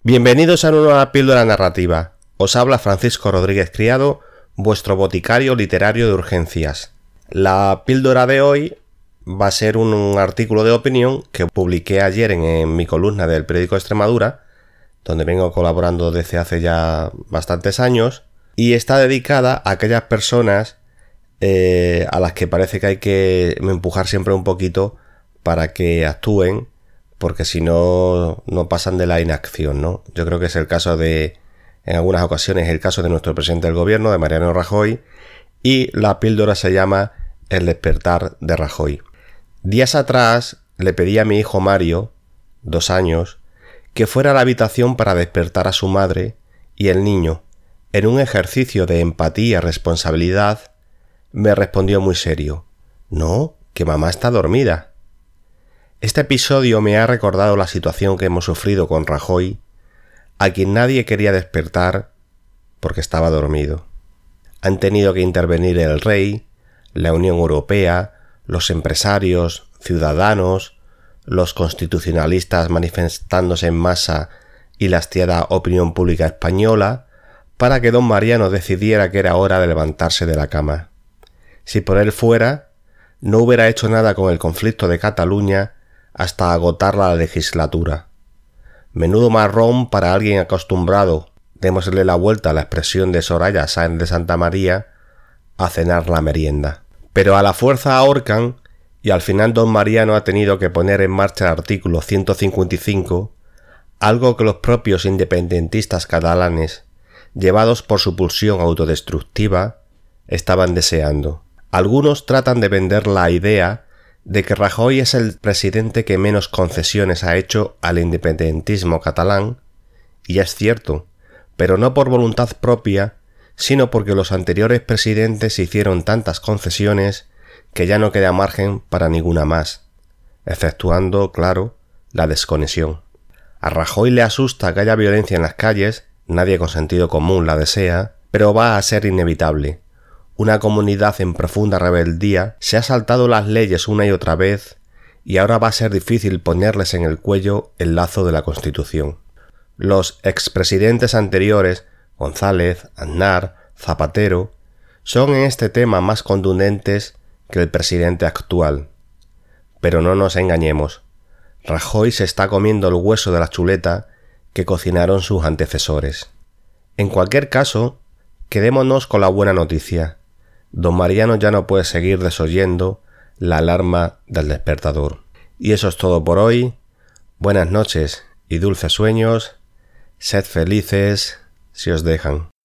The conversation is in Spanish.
Bienvenidos a una nueva píldora narrativa. Os habla Francisco Rodríguez Criado, vuestro boticario literario de urgencias. La píldora de hoy va a ser un artículo de opinión que publiqué ayer en mi columna del periódico Extremadura, donde vengo colaborando desde hace ya bastantes años, y está dedicada a aquellas personas a las que parece que hay que empujar siempre un poquito para que actúen, porque si no, no pasan de la inacción, ¿no? Yo creo que es el caso en algunas ocasiones, el caso de nuestro presidente del gobierno, de Mariano Rajoy, y la píldora se llama El despertar de Rajoy. Días atrás le pedí a mi hijo Mario, 2 años, que fuera a la habitación para despertar a su madre, y el niño, en un ejercicio de empatía y responsabilidad, me respondió muy serio: «No, que mamá está dormida». Este episodio me ha recordado la situación que hemos sufrido con Rajoy, a quien nadie quería despertar porque estaba dormido. Han tenido que intervenir el rey, la Unión Europea, los empresarios, ciudadanos, los constitucionalistas manifestándose en masa y la hastiada opinión pública española para que don Mariano decidiera que era hora de levantarse de la cama. Si por él fuera, no hubiera hecho nada con el conflicto de Cataluña hasta agotar la legislatura. Menudo marrón para alguien acostumbrado, démosle la vuelta a la expresión de Soraya Sáenz de Santa María, a cenar la merienda. Pero a la fuerza ahorcan, y al final don Mariano ha tenido que poner en marcha el artículo 155, algo que los propios independentistas catalanes, llevados por su pulsión autodestructiva, estaban deseando. Algunos tratan de vender la idea de que Rajoy es el presidente que menos concesiones ha hecho al independentismo catalán, y es cierto, pero no por voluntad propia, sino porque los anteriores presidentes hicieron tantas concesiones que ya no queda margen para ninguna más, exceptuando, claro, la desconexión. A Rajoy le asusta que haya violencia en las calles, nadie con sentido común la desea, pero va a ser inevitable. Una comunidad en profunda rebeldía se ha saltado las leyes una y otra vez y ahora va a ser difícil ponerles en el cuello el lazo de la Constitución. Los expresidentes anteriores, González, Aznar, Zapatero, son en este tema más contundentes que el presidente actual. Pero no nos engañemos, Rajoy se está comiendo el hueso de la chuleta que cocinaron sus antecesores. En cualquier caso, quedémonos con la buena noticia. Don Mariano ya no puede seguir desoyendo la alarma del despertador. Y eso es todo por hoy. Buenas noches y dulces sueños. Sed felices si os dejan.